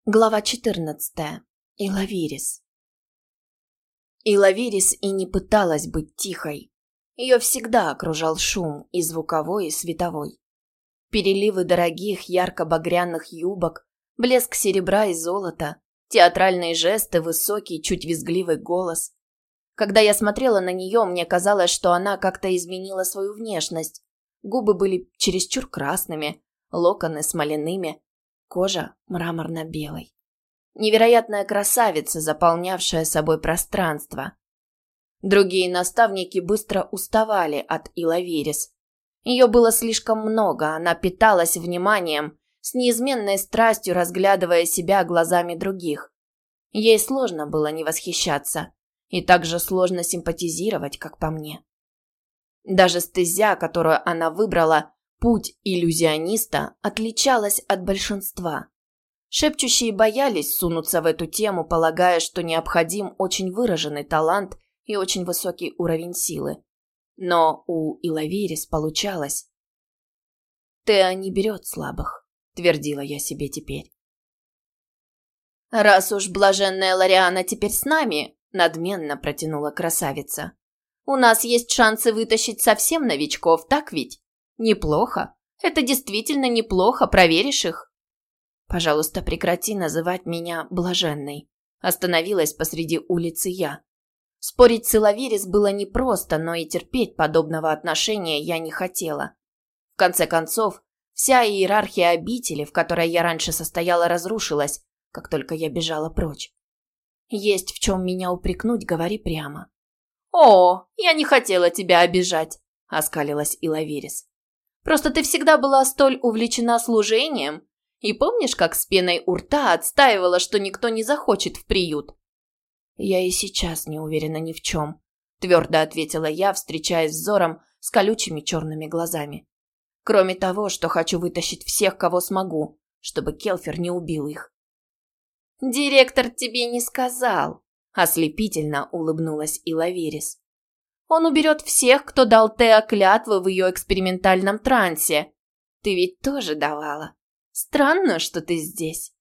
Глава 14. Илавирис. Илавирис и не пыталась быть тихой. Ее всегда окружал шум, и звуковой, и световой. Переливы дорогих ярко-багряных юбок, блеск серебра и золота, театральные жесты, высокий, чуть визгливый голос. Когда я смотрела на нее, мне казалось, что она как-то изменила свою внешность. Губы были чересчур красными, локоны смоляными, кожа мраморно-белой. Невероятная красавица, заполнявшая собой пространство. Другие наставники быстро уставали от Илавирис. Ее было слишком много, она питалась вниманием, с неизменной страстью разглядывая себя глазами других. Ей сложно было не восхищаться, и также сложно симпатизировать, как по мне. Даже стезя, которую она выбрала, путь иллюзиониста, отличалась от большинства. Шепчущие боялись сунуться в эту тему, полагая, что необходим очень выраженный талант и очень высокий уровень силы. Но у Илавирис получалось. «Теа не берет слабых», — твердила я себе теперь. «Раз уж блаженная Лориана теперь с нами», — надменно протянула красавица, «у нас есть шансы вытащить совсем новичков, так ведь? Неплохо. Это действительно неплохо, проверишь их?» «Пожалуйста, прекрати называть меня блаженной», — остановилась посреди улицы я. Спорить с Илавирис было непросто, но и терпеть подобного отношения я не хотела. В конце концов, вся иерархия обители, в которой я раньше состояла, разрушилась, как только я бежала прочь. Есть в чем меня упрекнуть, говори прямо. «О, я не хотела тебя обижать», — оскалилась Илавирис. «Просто ты всегда была столь увлечена служением. И помнишь, как с пеной у рта отстаивала, что никто не захочет в приют?» «Я и сейчас не уверена ни в чем», — твердо ответила я, встречаясь взором с колючими черными глазами. «Кроме того, что хочу вытащить всех, кого смогу, чтобы Келфер не убил их». «Директор тебе не сказал», — ослепительно улыбнулась Илавирис. «Он уберет всех, кто дал Теа клятвы в ее экспериментальном трансе. Ты ведь тоже давала. Странно, что ты здесь».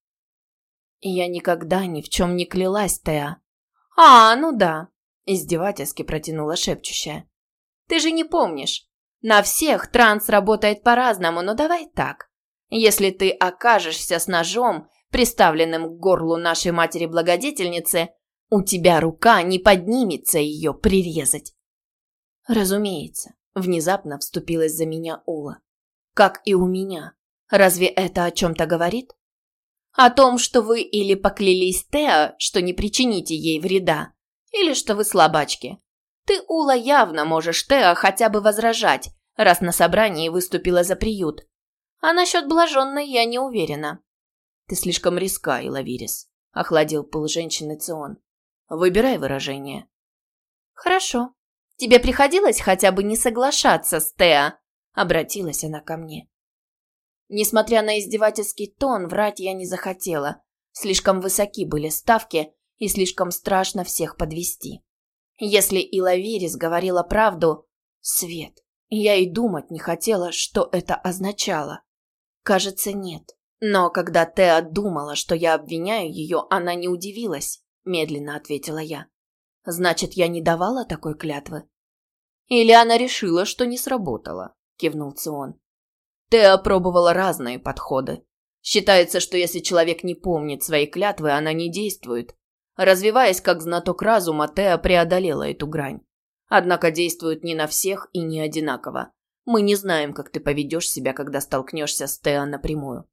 «Я никогда ни в чем не клялась, Теа». Ну да», – издевательски протянула шепчущая. «Ты же не помнишь. На всех транс работает по-разному, но давай так. Если ты окажешься с ножом, приставленным к горлу нашей матери-благодетельницы, у тебя рука не поднимется ее прирезать». «Разумеется», – внезапно вступилась за меня Ула. «Как и у меня. Разве это о чем-то говорит?» «О том, что вы или поклялись Теа, что не причините ей вреда, или что вы слабачки. Ты, Ула, явно можешь Теа хотя бы возражать, раз на собрании выступила за приют. А насчет блаженной я не уверена». «Ты слишком риска, Илавирис», — охладил пыл женщины Цион. «Выбирай выражение». «Хорошо. Тебе приходилось хотя бы не соглашаться с Теа?» — обратилась она ко мне. Несмотря на издевательский тон, врать я не захотела. Слишком высоки были ставки, и слишком страшно всех подвести. Если Илавирис говорила правду, свет. Я и думать не хотела, что это означало. Кажется, нет. Но когда Теа думала, что я обвиняю ее, она не удивилась, медленно ответила я. Значит, я не давала такой клятвы? Или она решила, что не сработало, кивнул Цион. Теа пробовала разные подходы. Считается, что если человек не помнит свои клятвы, она не действует. Развиваясь как знаток разума, Теа преодолела эту грань. Однако действует не на всех и не одинаково. Мы не знаем, как ты поведешь себя, когда столкнешься с Теа напрямую.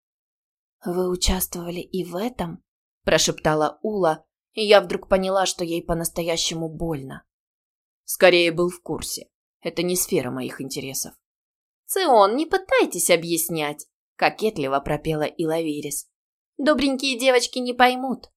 «Вы участвовали и в этом?» – прошептала Ула, и я вдруг поняла, что ей по-настоящему больно. Скорее был в курсе. Это не сфера моих интересов. «Цион, не пытайтесь объяснять», – кокетливо пропела Илавирис. «Добренькие девочки не поймут».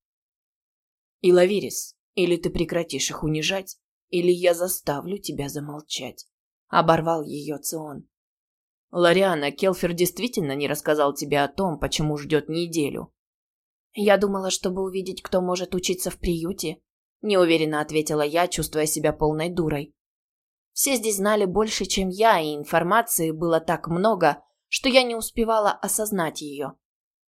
«Илавирис, или ты прекратишь их унижать, или я заставлю тебя замолчать», – оборвал ее Цион. «Лориана, Келфер действительно не рассказал тебе о том, почему ждет неделю?» «Я думала, чтобы увидеть, кто может учиться в приюте», – неуверенно ответила я, чувствуя себя полной дурой. Все здесь знали больше, чем я, и информации было так много, что я не успевала осознать ее.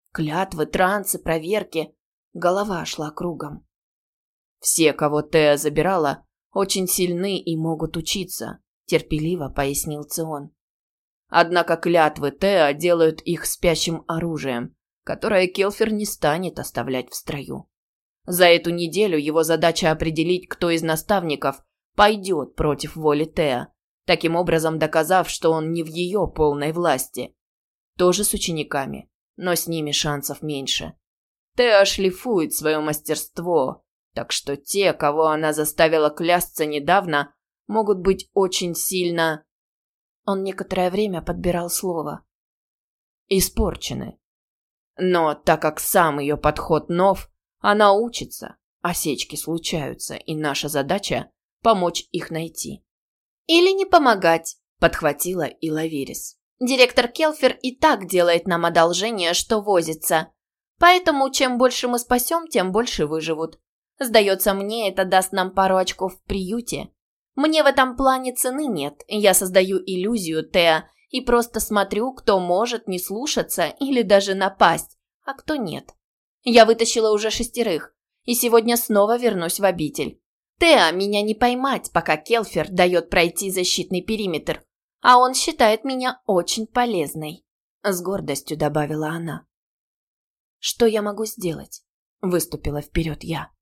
Клятвы, трансы, проверки. Голова шла кругом. «Все, кого Теа забирала, очень сильны и могут учиться», – терпеливо пояснил Цион. «Однако клятвы Теа делают их спящим оружием, которое Келфер не станет оставлять в строю. За эту неделю его задача определить, кто из наставников пойдет против воли Теа, таким образом доказав, что он не в ее полной власти. Тоже с учениками, но с ними шансов меньше. Теа шлифует свое мастерство, так что те, кого она заставила клясться недавно, могут быть очень сильно...» Он некоторое время подбирал слово. «Испорчены. Но так как сам ее подход нов, она учится, осечки случаются, и наша задача – помочь их найти». «Или не помогать», – подхватила и Лаверис. «Директор Келфер и так делает нам одолжение, что возится. Поэтому чем больше мы спасем, тем больше выживут. Сдается мне, это даст нам пару очков в приюте. Мне в этом плане цены нет. Я создаю иллюзию Теа и просто смотрю, кто может не слушаться или даже напасть, а кто нет. Я вытащила уже 6, и сегодня снова вернусь в обитель. Теа меня не поймать, пока Келфер дает пройти защитный периметр, а он считает меня очень полезной», – с гордостью добавила она. «Что я могу сделать?» – выступила вперед я.